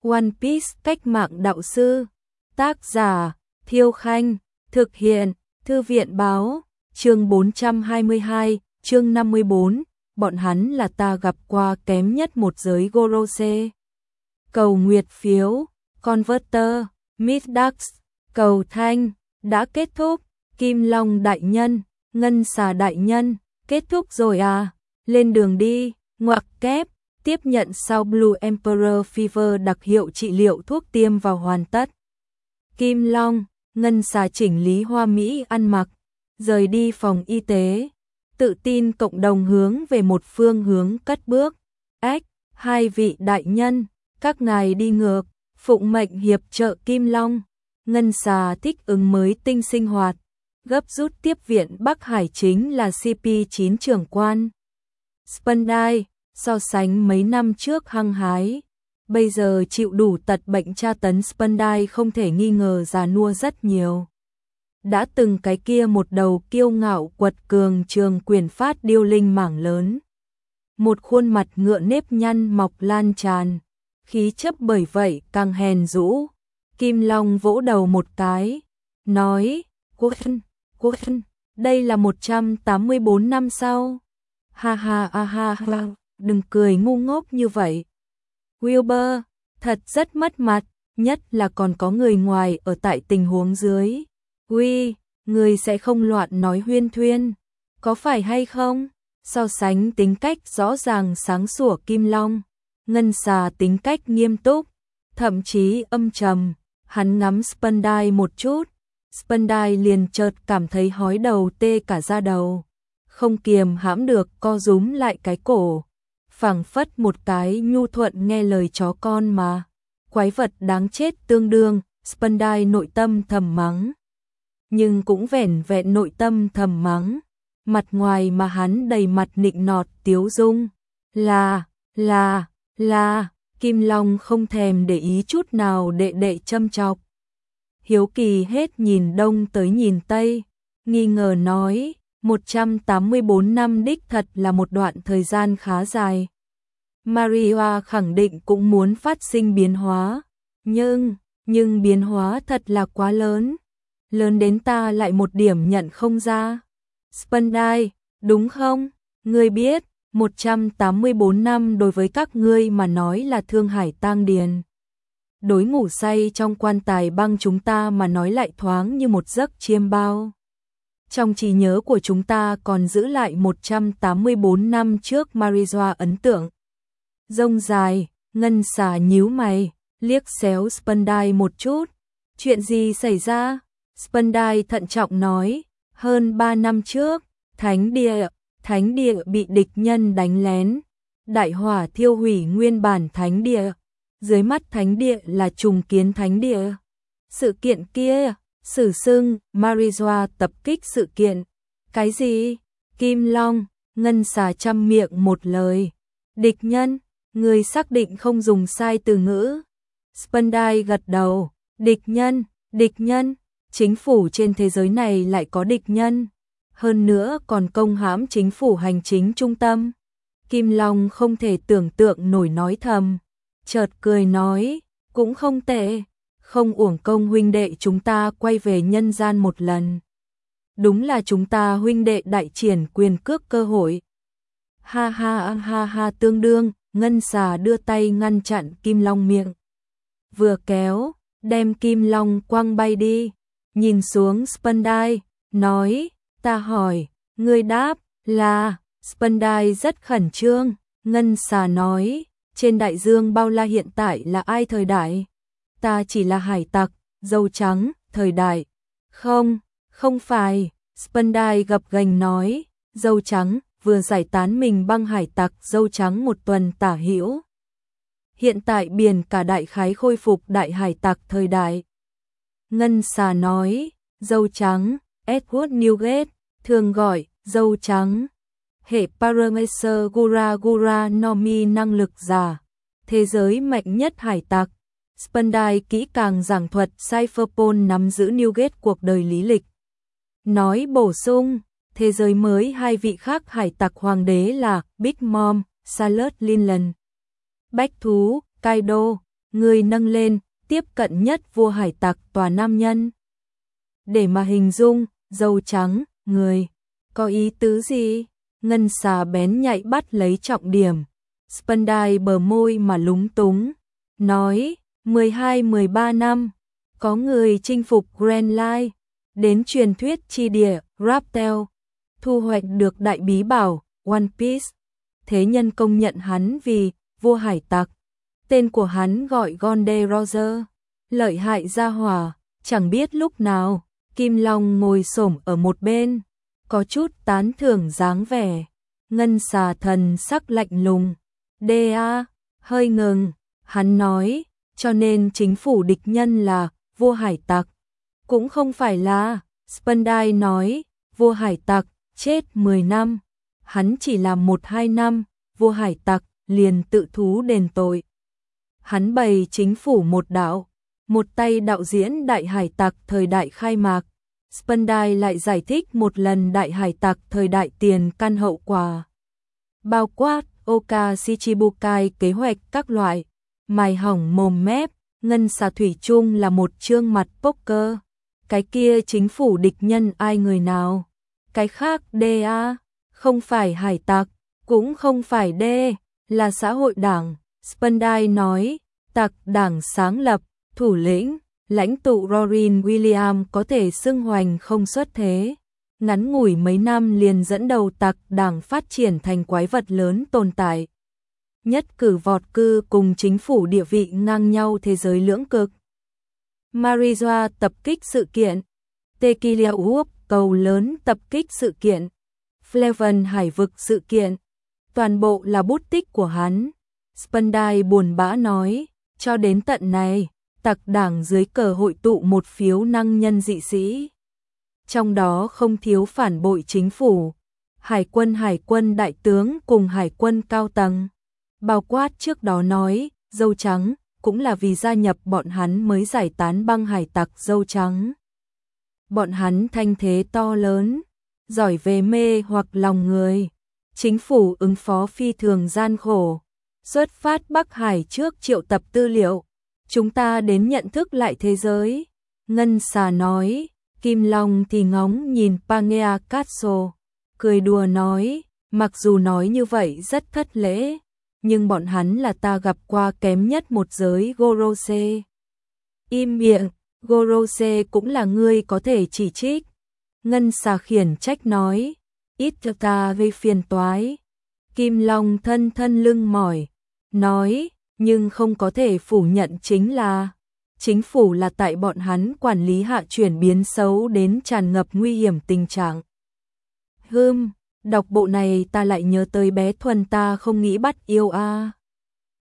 One Piece cách mạng đạo sư. Tác giả Thiêu Khanh. Thực hiện Thư viện Báo. Chương 422, chương 54. Bọn hắn là ta gặp qua kém nhất một giới Gorose. Cầu nguyệt phiếu, Converter, Midax, cầu thanh, đã kết thúc. Kim Long đại nhân, Ngân Xà đại nhân, kết thúc rồi à, lên đường đi. Ngoặc kép, tiếp nhận sau Blue Emperor Fever đặc hiệu trị liệu thuốc tiêm vào hoàn tất. Kim Long, Ngân Xà chỉnh lý hoa mỹ ăn mặc, rời đi phòng y tế, tự tin cộng đồng hướng về một phương hướng cất bước. Ách, hai vị đại nhân, các ngài đi ngược, phụng mệnh hiệp trợ Kim Long. Ngân Xà thích ứng mới tinh sinh hoạt, gấp rút tiếp viện Bắc Hải chính là CP9 trưởng quan. Spandai, so sánh mấy năm trước hăng hái, bây giờ chịu đủ tật bệnh tra tấn Spandai không thể nghi ngờ già nua rất nhiều. Đã từng cái kia một đầu kiêu ngạo quật cường trường quyền phát điêu linh mảng lớn. Một khuôn mặt ngựa nếp nhăn mọc lan tràn, khí chất bởi vậy càng hèn rũ. Kim Long vỗ đầu một cái, nói, Quân, đây là 184 năm sau. Ha ha ha ha ha, đừng cười ngu ngốc như vậy. Wilbur, thật rất mất mặt, nhất là còn có người ngoài ở tại tình huống dưới. Người sẽ không loạn nói huyên thuyên, có phải hay không? So sánh tính cách rõ ràng sáng sủa Kim Long, Ngân Xà tính cách nghiêm túc, thậm chí âm trầm. Hắn ngắm Spandai một chút, Spandai liền chợt cảm thấy hói đầu tê cả da đầu, không kiềm hãm được co rúm lại cái cổ, phảng phất một cái nhu thuận nghe lời chó con mà. Quái vật đáng chết tương đương, Spandai nội tâm thầm mắng. Nhưng cũng vẻn vẹn nội tâm thầm mắng, mặt ngoài mà hắn đầy mặt nịnh nọt tiếu dung. Là, Kim Long không thèm để ý chút nào đệ châm chọc. Hiếu kỳ hết nhìn đông tới nhìn tây, nghi ngờ nói, 184 năm đích thật là một đoạn thời gian khá dài. Maria khẳng định cũng muốn phát sinh biến hóa, nhưng biến hóa thật là quá lớn. Lớn đến ta lại một điểm nhận không ra. Spandai, đúng không? Ngươi biết, 184 năm đối với các ngươi mà nói là thương hải tang điền. Đối ngủ say trong quan tài băng chúng ta mà nói lại thoáng như một giấc chiêm bao. Trong trí nhớ của chúng ta còn giữ lại 184 năm trước Maria ấn tượng. Rông dài, Ngân Xà nhíu mày, liếc xéo Spandai một chút. Chuyện gì xảy ra? Spandai thận trọng nói, hơn 3 năm trước, Thánh địa bị địch nhân đánh lén, đại hỏa thiêu hủy nguyên bản Thánh địa, dưới mắt Thánh địa là trùng kiến Thánh địa. Sự kiện kia, sử xưng Maria tập kích sự kiện. Cái gì? Kim Long, Ngân Xà trăm miệng một lời. Địch nhân, người xác định không dùng sai từ ngữ. Spandai gật đầu, địch nhân, chính phủ trên thế giới này lại có địch nhân, hơn nữa còn công hãm chính phủ hành chính trung tâm. Kim Long không thể tưởng tượng nổi nói thầm, chợt cười nói, cũng không tệ, không uổng công huynh đệ chúng ta quay về nhân gian một lần. Đúng là chúng ta huynh đệ đại triển quyền cước cơ hội. Ha ha tương đương, Ngân Xà đưa tay ngăn chặn Kim Long miệng. Vừa kéo, đem Kim Long quăng bay đi, nhìn xuống Spandai, nói, ta hỏi, ngươi đáp, là, Spandai rất khẩn trương. Ngân Xà nói, trên đại dương bao la hiện tại là ai thời đại? Ta chỉ là hải tặc, dâu trắng, thời đại. Không phải, Spandai gập ghềnh nói, dâu trắng vừa giải tán mình băng hải tặc dâu trắng một tuần tả hữu. Hiện tại biển cả đại khái khôi phục đại hải tặc thời đại. Ngân Xà nói, dâu trắng, Edward Newgate, thường gọi, dâu trắng. Hệ Parameser Gura Nomi năng lực giả, thế giới mạnh nhất hải tặc. Spandai kỹ càng giảng thuật Cypherpol nắm giữ Newgate cuộc đời lý lịch. Nói bổ sung, thế giới mới hai vị khác hải tặc hoàng đế là Big Mom, Salad Linland. Bách thú, Kaido, người nâng lên, tiếp cận nhất vua hải tặc tòa nam nhân. Để mà hình dung, dâu trắng, người, có ý tứ gì? Ngân xà bén nhạy bắt lấy trọng điểm. Spandai bờ môi mà lúng túng, nói, 12-13 năm, có người chinh phục Grand Line, đến truyền thuyết chi địa, Raptel, thu hoạch được đại bí bảo, One Piece. Thế nhân công nhận hắn vì vua hải tặc. Tên của hắn gọi Gonde Roger, lợi hại gia hỏa, chẳng biết lúc nào, Kim Long ngồi xổm ở một bên, có chút tán thưởng dáng vẻ. Ngân xà thần sắc lạnh lùng, đa, hơi ngừng, hắn nói, cho nên chính phủ địch nhân là vua hải tặc. Cũng không phải là, Spandai nói, vua hải tặc, chết 10 năm, hắn chỉ làm 1-2 năm, vua hải tặc liền tự thú đền tội. Hắn bày chính phủ một đạo, một tay đạo diễn đại hải tặc thời đại khai mạc. Spandai lại giải thích một lần đại hải tặc thời đại tiền căn hậu quả. Bao quát, Oka Shichibukai kế hoạch các loại, mài hỏng mồm mép, ngân xà thủy chung là một trương mặt poker. Cái kia chính phủ địch nhân ai người nào? Cái khác DA, không phải hải tặc, cũng không phải D, là xã hội đảng. Spandai nói, tặc đảng sáng lập, thủ lĩnh, lãnh tụ Rorin William có thể xưng hoành không xuất thế. Ngắn ngủi mấy năm liền dẫn đầu tặc đảng phát triển thành quái vật lớn tồn tại. Nhất cử vọt cư cùng chính phủ địa vị ngang nhau thế giới lưỡng cực. Marijoa tập kích sự kiện, Tequila Whoop cầu lớn tập kích sự kiện, Flavan hải vực sự kiện, toàn bộ là bút tích của hắn. Spandai buồn bã nói, cho đến tận này, tặc đảng dưới cờ hội tụ một phiếu năng nhân dị sĩ. Trong đó không thiếu phản bội chính phủ, hải quân đại tướng cùng hải quân cao tầng. Bao quát trước đó nói, dâu trắng, cũng là vì gia nhập bọn hắn mới giải tán băng hải tặc dâu trắng. Bọn hắn thanh thế to lớn, giỏi về mê hoặc lòng người. Chính phủ ứng phó phi thường gian khổ. Xuất phát Bắc Hải trước triệu tập tư liệu. Chúng ta đến nhận thức lại thế giới. Ngân xà nói, Kim Long thì ngóng nhìn Pangea Castle, cười đùa nói, mặc dù nói như vậy rất thất lễ, nhưng bọn hắn là ta gặp qua kém nhất một giới Gorose. Im miệng, Gorose cũng là ngươi có thể chỉ trích. Ngân xà khiển trách nói, ít cho ta gây phiền toái. Kim Long thân thân lưng mỏi, nói, nhưng không có thể phủ nhận chính là chính phủ là tại bọn hắn quản lý hạ chuyển biến xấu đến tràn ngập nguy hiểm tình trạng. Đọc bộ này ta lại nhớ tới bé Thuần ta không nghĩ bắt yêu a.